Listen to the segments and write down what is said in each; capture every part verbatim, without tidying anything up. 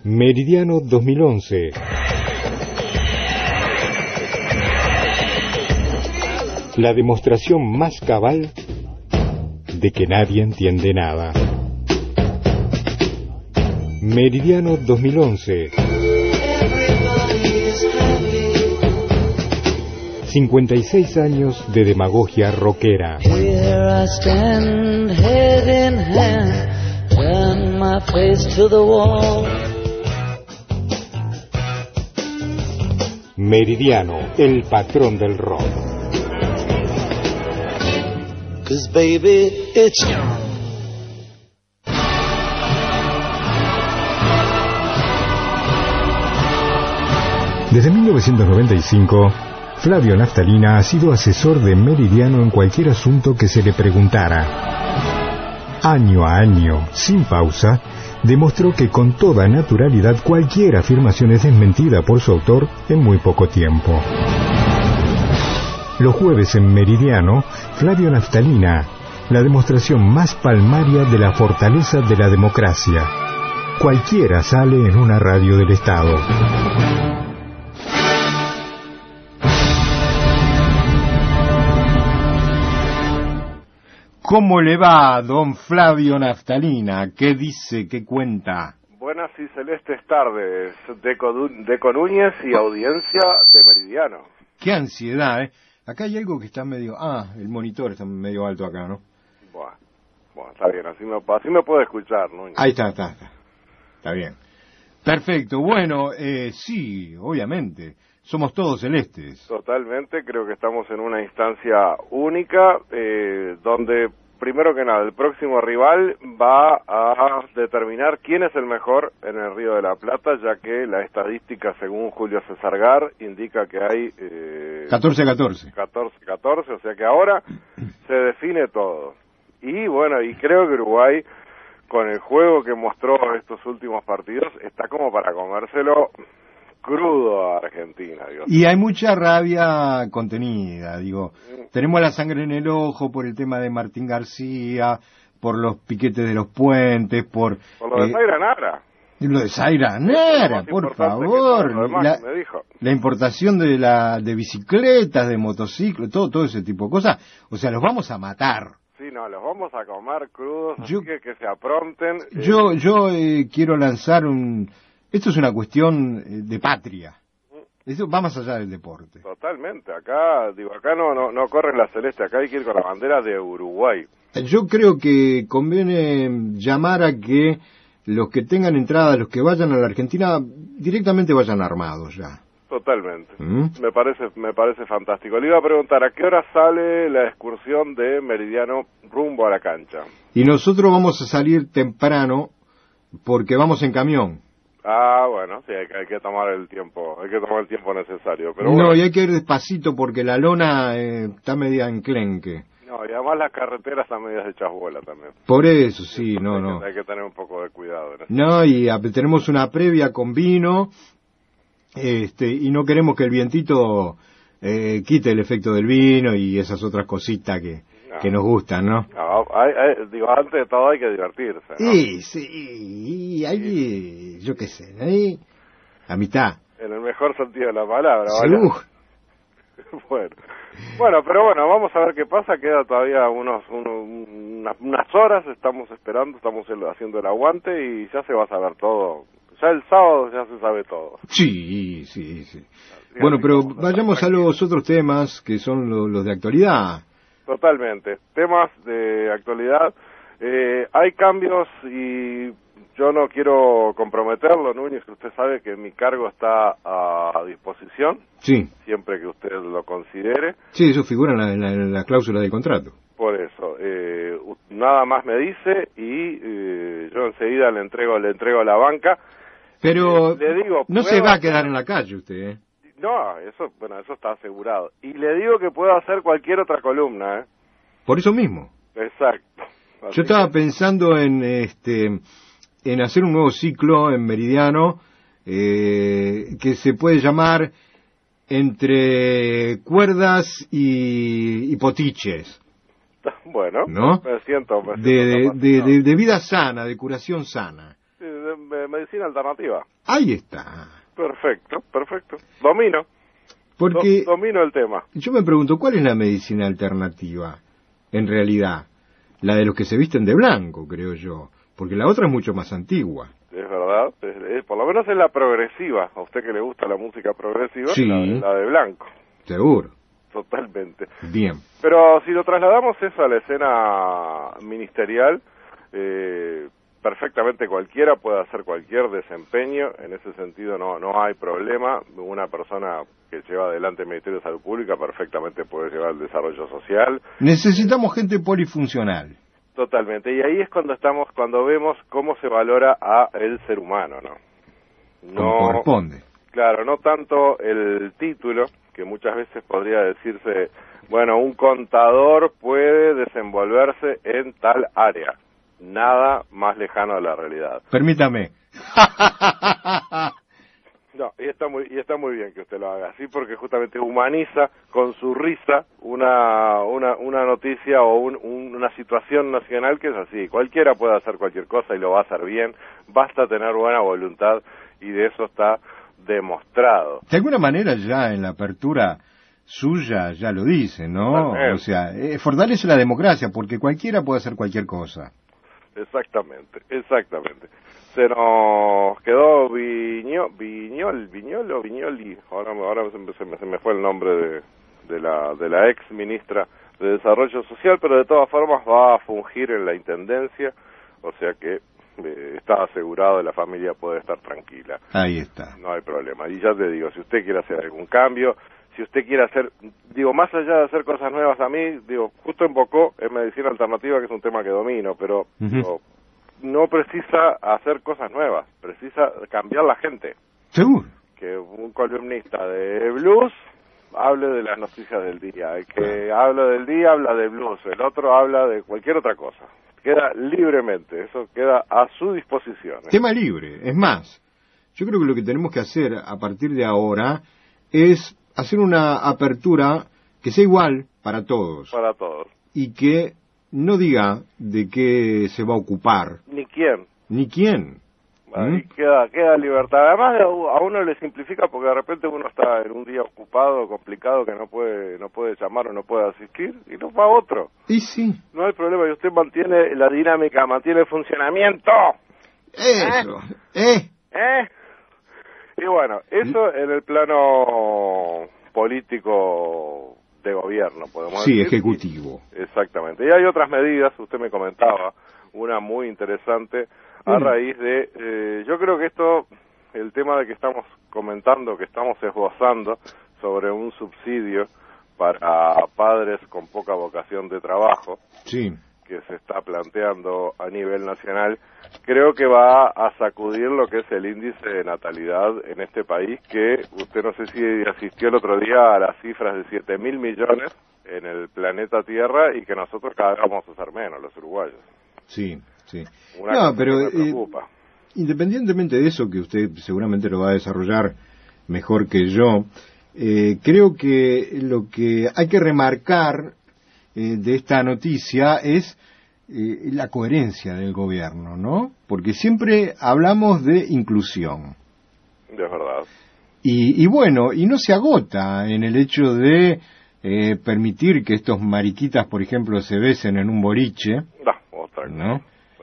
Meridiano dos mil once. La demostración más cabal de que nadie entiende nada. Meridiano dos mil once. cincuenta y seis años de demagogia rockera. Here I stand, head in hand, turn my face to the wall. Meridiano, el patrón del rock. 'Cause baby, it's Desde mil novecientos noventa y cinco, Flavio Naftalina ha sido asesor de Meridiano en cualquier asunto que se le preguntara. Año a año, sin pausa, demostró que con toda naturalidad cualquier afirmación es desmentida por su autor en muy poco tiempo. Los jueves en Meridiano, Flavio Naftalina, la demostración más palmaria de la fortaleza de la democracia. Cualquiera sale en una radio del Estado. ¿Cómo le va, don Flavio Naftalina? ¿Qué dice, qué cuenta? Buenas y celestes tardes, de, Codu- de Conúñez y audiencia de Meridiano. Qué ansiedad, ¿eh? Acá hay algo que está medio... Ah, el monitor está medio alto acá, ¿no? Buah, buah, está bien, así me, así me puede escuchar, ¿no? Ahí está, está, está. Está bien. Perfecto, bueno, eh, sí, obviamente. Somos todos celestes. Totalmente, creo que estamos en una instancia única, eh, donde, primero que nada, el próximo rival va a determinar quién es el mejor en el Río de la Plata, ya que la estadística, según Julio César Gar, indica que hay... Eh, catorce a catorce. catorce a catorce, o sea que ahora se define todo. Y bueno, y creo que Uruguay, con el juego que mostró estos últimos partidos, está como para comérselo crudo a Argentina, digo. Y hay mucha rabia contenida, digo. Tenemos la sangre en el ojo por el tema de Martín García, por los piquetes de los puentes, por... Por lo de eh, Zaira Nara. Lo de Zaira Nara, por favor. Lo demás La, que me dijo. la importación de la de bicicletas, de motociclos, todo todo ese tipo de cosas. O sea, los vamos a matar. Sí, no, los vamos a comer crudos, Yo- así que que se apronten. eh, Yo yo eh, quiero lanzar un... Esto es una cuestión eh, de patria. Eso va más allá del deporte. Totalmente, acá, digo, acá no, no, no corre la celeste, acá hay que ir con la bandera de Uruguay. Yo creo que conviene llamar a que los que tengan entrada, los que vayan a la Argentina, directamente vayan armados ya. Totalmente. ¿Mm? Me parece, me parece fantástico. Le iba a preguntar, ¿a qué hora sale la excursión de Meridiano rumbo a la cancha? Y nosotros vamos a salir temprano porque vamos en camión. Ah, bueno, sí, hay que, hay que tomar el tiempo, hay que tomar el tiempo necesario, pero No, bueno. y hay que ir despacito porque la lona eh, está media enclenque. No, y además las carreteras están medias hechas bola también. Por eso, sí, no, hay no. Que, hay que tener un poco de cuidado en eso. No, y a- tenemos una previa con vino, este, y no queremos que el vientito eh, quite el efecto del vino y esas otras cositas que, No. que nos gustan, ¿no? No, hay, hay- digo, antes de todo hay que divertirse, ¿no? Sí, sí, y ahí, yo qué sé, ahí, a mitad. En el mejor sentido de la palabra, Sí, ¿vale? uh, Bueno, bueno, pero bueno, vamos a ver qué pasa. Queda todavía unos, uno- unas, unas horas, estamos esperando, estamos el- haciendo el aguante y ya se va a saber todo. Ya el sábado ya se sabe todo. sí, sí, sí. Así Bueno, que pero vamos a estar vayamos a tranquilos. los otros temas que son lo- los de actualidad. Totalmente. Temas de actualidad. Eh, hay cambios y yo no quiero comprometerlo, Núñez, que usted sabe que mi cargo está a, a disposición, Sí, siempre que usted lo considere. sí, eso figura en la, en la- en la cláusula del contrato. Por eso, eh, u- nada más me dice y eh, yo enseguida le entrego le entrego la banca. Pero Eh, le digo, no se ¿puedo va a hacer- quedar en la calle usted, ¿eh? No, eso, bueno, eso está asegurado. Y le digo que puedo hacer cualquier otra columna, ¿eh? Por eso mismo. Exacto. Así Yo estaba que- pensando en este en hacer un nuevo ciclo en Meridiano eh, que se puede llamar Entre cuerdas y, y potiches, Bueno, ¿no? me siento... Me De, siento de, capacitado. de, de vida sana, de curación sana. Sí, de- eh, medicina alternativa. Ahí está. Perfecto, perfecto. Domino. Porque Do, domino el tema. Yo me pregunto, ¿cuál es la medicina alternativa? En realidad, la de los que se visten de blanco, creo yo. Porque la otra es mucho más antigua. Es verdad, es, es, por lo menos es la progresiva. A usted que le gusta la música progresiva, sí, la, la de blanco. Seguro. Totalmente. Bien. Pero si lo trasladamos eso a la escena ministerial, eh, perfectamente cualquiera puede hacer cualquier desempeño. En ese sentido no no hay problema. Una persona que lleva adelante el Ministerio de Salud Pública perfectamente puede llevar el desarrollo social. Necesitamos gente polifuncional. Totalmente. Y ahí es cuando estamos, cuando vemos cómo se valora a el ser humano, ¿no? No Como corresponde. Claro, no tanto el título, que muchas veces podría decirse, bueno, un contador puede desenvolverse en tal área. Nada más lejano a la realidad. Permítame. No, y está muy y está muy bien que usted lo haga así, porque justamente humaniza con su risa una una una noticia o un, un, una situación nacional que es así. Cualquiera puede hacer cualquier cosa y lo va a hacer bien. Basta tener buena voluntad y de eso está demostrado. De alguna manera ya en la apertura suya ya lo dice, ¿no? O sea, eh, fortalece la democracia porque cualquiera puede hacer cualquier cosa. Exactamente, exactamente. Se nos quedó Viño, Viñol, Viñol o Viñoli, ahora, ahora se, me, se, me, se me fue el nombre de, de la de la ex ministra de Desarrollo Social, pero de todas formas va a fungir en la intendencia, o sea que eh, está asegurado, la familia puede estar tranquila. Ahí está. No hay problema. Y ya te digo, si usted quiere hacer algún cambio, si usted quiere hacer, digo, más allá de hacer cosas nuevas a mí, digo, justo invocó en medicina alternativa, que es un tema que domino, pero uh-huh. digo, no precisa hacer cosas nuevas, precisa cambiar la gente. Seguro. Que un columnista de blues hable de las noticias del día, el que uh-huh. habla del día habla de blues, el otro habla de cualquier otra cosa. Queda libremente, eso queda a su disposición. ¿eh? Tema libre, es más, yo creo que lo que tenemos que hacer a partir de ahora es hacer una apertura que sea igual para todos. Para todos. Y que no diga de qué se va a ocupar. Ni quién. Ni quién. Ahí ¿Mm? queda, queda libertad. Además a uno le simplifica porque de repente uno está en un día ocupado, complicado, que no puede no puede llamar o no puede asistir y no va otro. Y sí. No hay problema y usted mantiene la dinámica, mantiene el funcionamiento. Eso. ¿Eh? ¿Eh? ¿Eh? Y bueno, eso en el plano político de gobierno, podemos sí, decir. Sí, ejecutivo. Exactamente. Y hay otras medidas, usted me comentaba, una muy interesante, a mm. raíz de, eh, yo creo que esto, el tema de que estamos comentando, que estamos esbozando sobre un subsidio para padres con poca vocación de trabajo. Sí. Que se está planteando a nivel nacional, creo que va a sacudir lo que es el índice de natalidad en este país, que usted no sé si asistió el otro día a las cifras de siete mil millones en el planeta Tierra y que nosotros cada vez vamos a ser menos, los uruguayos. Sí, sí. Una no, cosa pero que me preocupa. Eh, independientemente de eso, que usted seguramente lo va a desarrollar mejor que yo, eh, creo que lo que hay que remarcar Eh, de esta noticia es eh, la coherencia del gobierno, ¿no? Porque siempre hablamos de inclusión. De verdad. Y, y bueno, y no se agota en el hecho de eh, permitir que estos mariquitas, por ejemplo, se besen en un boliche. No, otra ¿no? Sí.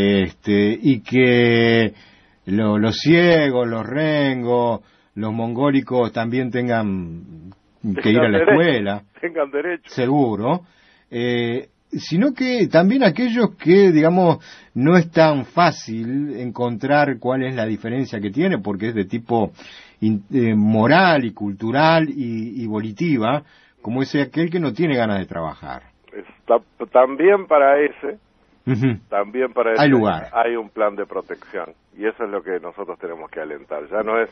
Este, y que lo, los ciegos, los rengos, los mongólicos también tengan que tengan ir a la derecho, escuela. Tengan derecho. Seguro. Eh, sino que también aquellos que, digamos, no es tan fácil encontrar cuál es la diferencia que tiene, porque es de tipo in, eh, moral y cultural y, y volitiva, como ese aquel que no tiene ganas de trabajar. Está, también para ese, uh-huh. también para ese hay lugar. Hay un plan de protección, y eso es lo que nosotros tenemos que alentar. Ya no es,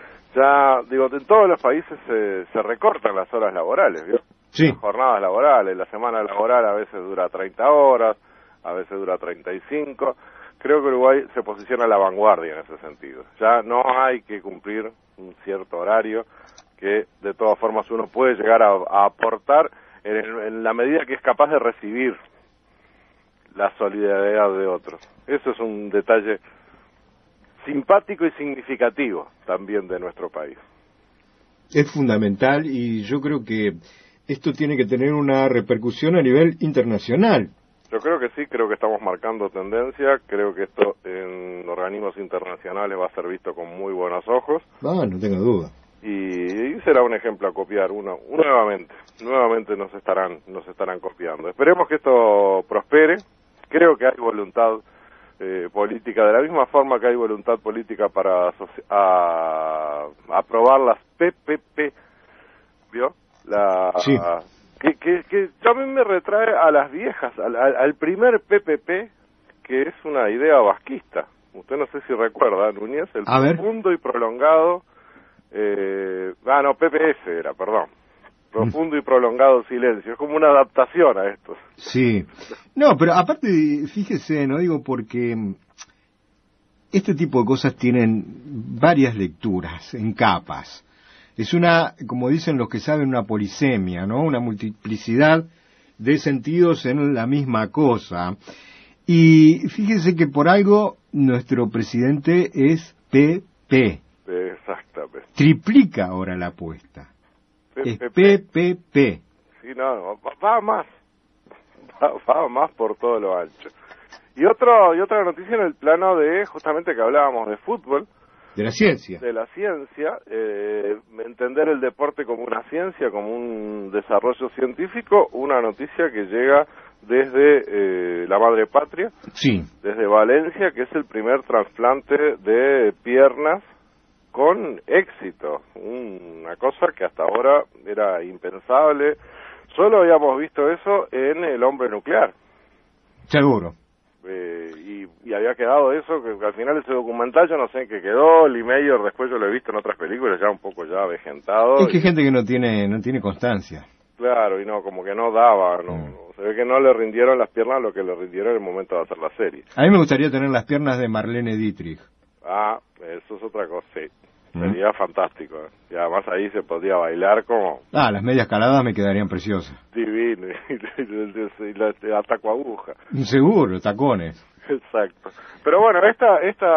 ya, digo, en todos los países se, se recortan las horas laborales, ¿vio? Sí. Las jornadas laborales, la semana laboral a veces dura treinta horas, a veces dura treinta y cinco. Creo que Uruguay se posiciona a la vanguardia en ese sentido. Ya no hay que cumplir un cierto horario que de todas formas uno puede llegar a, a aportar en, en la medida que es capaz de recibir la solidaridad de otros. Eso es un detalle simpático y significativo también de nuestro país. Es fundamental y yo creo que esto tiene que tener una repercusión a nivel internacional. Yo creo que sí, creo que estamos marcando tendencia, creo que esto en organismos internacionales va a ser visto con muy buenos ojos. Ah, no tengo duda. Y, y será un ejemplo a copiar, uno, nuevamente, nuevamente nos estarán, nos estarán copiando. Esperemos que esto prospere, creo que hay voluntad eh, política, de la misma forma que hay voluntad política para a, a aprobar las P P P, ¿vio? La, sí. Que, que, que también me retrae a las viejas, al, al primer P P P, que es una idea vasquista. Usted no sé si recuerda, Núñez, el a profundo ver. y prolongado, eh, ah, no, P P S era, perdón, profundo mm. y prolongado silencio, es como una adaptación a esto. Sí, no, pero aparte, fíjese, no digo porque este tipo de cosas tienen varias lecturas en capas. Es una, como dicen los que saben, una polisemia, ¿no? Una multiplicidad de sentidos en la misma cosa. Y fíjese que por algo nuestro presidente es P P. Exactamente. Triplica ahora la apuesta. Es P P P. Sí, no, va más. Va, va más por todo lo ancho. Y otro y otra noticia en el plano de, justamente que hablábamos de fútbol. De la ciencia. De la ciencia, eh, entender el deporte como una ciencia, como un desarrollo científico, una noticia que llega desde eh, la madre patria, sí. desde Valencia, que es el primer trasplante de piernas con éxito, una cosa que hasta ahora era impensable, solo habíamos visto eso en El hombre nuclear. Seguro. Eh, y, y había quedado eso, que, que al final ese documental yo no sé en qué quedó, Lee Mayer después yo lo he visto en otras películas ya un poco ya avejentado. Es que y, gente que no tiene no tiene constancia. Claro, y no, como que no daba, no, mm. se ve que no le rindieron las piernas lo que le rindieron en el momento de hacer la serie. A mí me gustaría tener las piernas de Marlene Dietrich. Ah, eso es otra cosa, sí. Sería mm. fantástico. Y además ahí se podría bailar como... Ah, las medias caladas me quedarían preciosas. Divino, y la ataco aguja. Seguro, tacones. Exacto. Pero bueno, esta,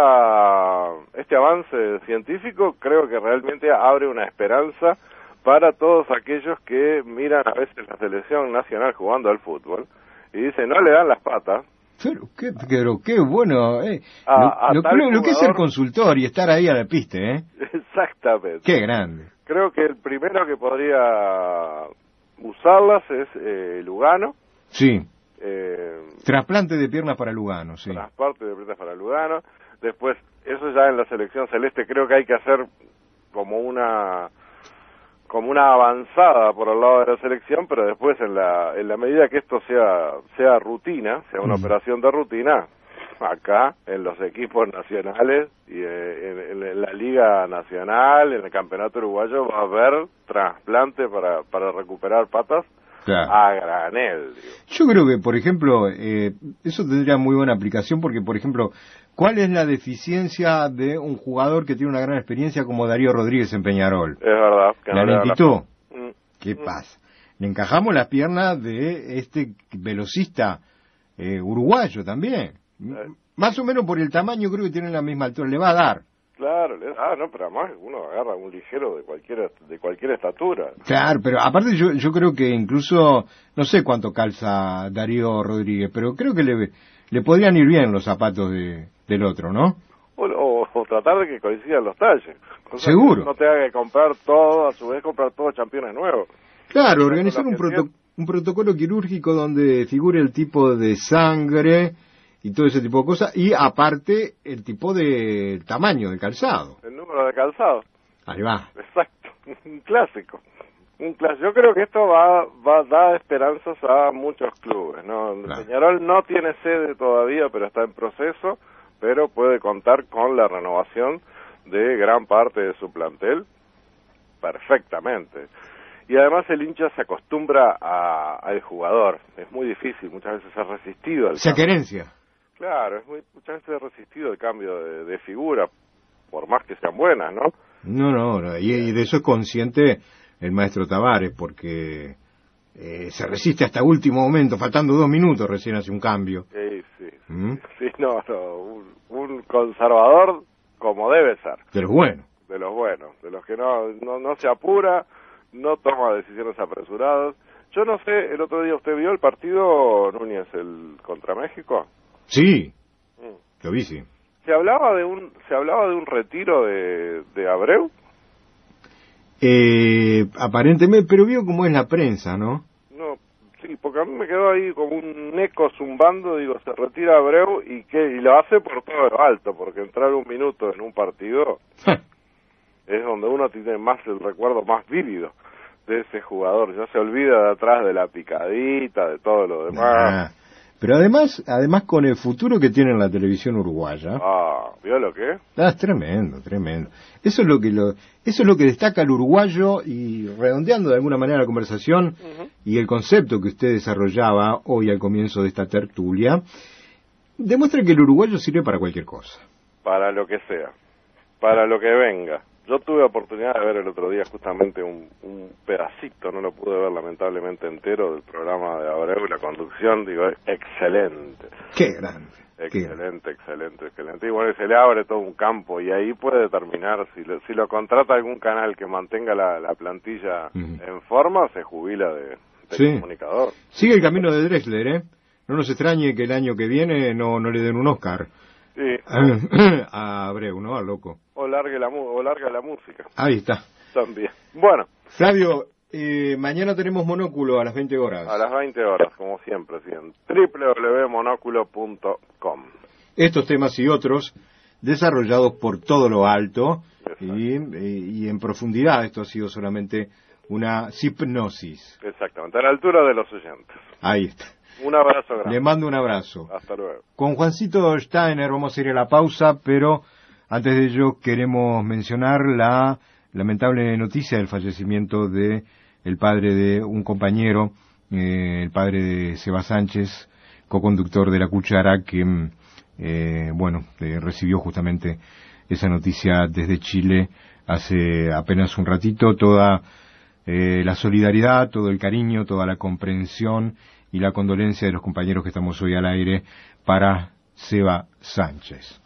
esta, este avance científico creo que realmente abre una esperanza para todos aquellos que miran a veces la selección nacional jugando al fútbol y dicen, no le dan las patas. Pero qué, pero qué bueno, eh. A, lo, a lo, lo que es el consultor y estar ahí a la pista, ¿eh? Exactamente. Qué grande. Creo que el primero que podría usarlas es eh, Lugano. Sí. Eh, trasplante de piernas para Lugano, sí. Trasplante de piernas para Lugano. Después, eso ya en la selección celeste creo que hay que hacer como una... como una avanzada por el lado de la selección, pero después en la en la medida que esto sea sea rutina, sea una mm. operación de rutina, acá en los equipos nacionales y en, en, en la Liga Nacional, en el Campeonato Uruguayo va a haber trasplante para para recuperar patas claro. a granel. Digo. Yo creo que, por ejemplo, eh, eso tendría muy buena aplicación porque, por ejemplo, ¿cuál es la deficiencia de un jugador que tiene una gran experiencia como Darío Rodríguez en Peñarol? Es verdad. Que la lentitud. La... Mm. ¿Qué mm. pasa? Le encajamos las piernas de este velocista eh, uruguayo también. Eh. Más o menos por el tamaño creo que tienen la misma altura. Le va a dar. Claro, le... ah, no, pero además uno agarra un ligero de cualquier de cualquier estatura. Claro, pero aparte yo yo creo que incluso, no sé cuánto calza Darío Rodríguez, pero creo que le, le podrían ir bien los zapatos de... del otro, ¿no? O, o, o tratar de que coincidan los talles. Seguro. Que no te haga que comprar todo, a su vez comprar todos championes nuevos. Claro, organizar un, proto un protocolo quirúrgico donde figure el tipo de sangre y todo ese tipo de cosas, y aparte el tipo de tamaño de calzado. El número de calzado. Ahí va. Exacto, un clásico. Un clásico. Yo creo que esto va, va a dar esperanzas a muchos clubes, ¿no? Claro. Peñarol no tiene sede todavía, pero está en proceso, pero puede contar con la renovación de gran parte de su plantel perfectamente. Y además el hincha se acostumbra a, al jugador. Es muy difícil, muchas veces ha resistido al cambio. Se querencia. Claro, es muy, muchas veces ha resistido el cambio de, de figura, por más que sean buenas, ¿no? No, no, no. Y, y de eso es consciente el maestro Tavares, porque eh, se resiste hasta último momento, faltando dos minutos recién hace un cambio. Sí, sí. ¿Mm? Sí, no, no. Un, un conservador como debe ser. De los buenos. De los buenos, de los que no, no, no se apura, no toma decisiones apresuradas. Yo no sé, el otro día usted vio el partido, Núñez, el contra México. Sí, Mm. lo vi, sí. Se hablaba de un, se hablaba de un retiro de, de Abreu. Eh, aparentemente, pero vio cómo es la prensa, ¿no? No, sí, porque a mí me quedó ahí como un eco zumbando, digo, se retira Abreu y que y lo hace por todo lo alto, porque entrar un minuto en un partido es donde uno tiene más el recuerdo más vívido de ese jugador, ya se olvida de atrás de la picadita, de todo lo demás. Ah, pero además, además con el futuro que tiene la televisión uruguaya. Ah, ¿vio lo que es? Ah, es tremendo, tremendo. Eso es lo que lo, eso es lo que destaca el uruguayo, y redondeando de alguna manera la conversación uh-huh. y el concepto que usted desarrollaba hoy al comienzo de esta tertulia, demuestra que el uruguayo sirve para cualquier cosa. Para lo que sea, para lo que venga. Yo tuve oportunidad de ver el otro día justamente un, un pedacito, no lo pude ver lamentablemente entero, del programa de Abreu y la conducción, digo, excelente. Qué grande. Excelente, excelente, excelente. Y bueno, se le abre todo un campo y ahí puede determinar, si lo, si lo contrata algún canal que mantenga la, la plantilla uh-huh. en forma, se jubila de, de sí. comunicador. Sigue el camino de Drexler, ¿eh? No nos extrañe que el año que viene no, no le den un Oscar. Sí. A Abreu, ¿no? A loco. O largue la, o larga la música. Ahí está. También. Bueno. Flavio, eh, mañana tenemos Monóculo a las veinte horas. A las veinte horas, como siempre, sí, en doble u doble u doble u punto monóculo punto com. Estos temas y otros desarrollados por todo lo alto y, y en profundidad. Esto ha sido solamente una hipnosis. Exactamente, a la altura de los oyentes. Ahí está. Un abrazo grande. Le mando un abrazo. Hasta luego. Con Juancito Steiner vamos a ir a la pausa, pero antes de ello queremos mencionar la lamentable noticia del fallecimiento de el padre de un compañero, eh, el padre de Seba Sánchez, coconductor de La Cuchara, que, eh, bueno, eh, recibió justamente esa noticia desde Chile hace apenas un ratito. Toda eh, la solidaridad, todo el cariño, toda la comprensión y la condolencia de los compañeros que estamos hoy al aire para Seba Sánchez.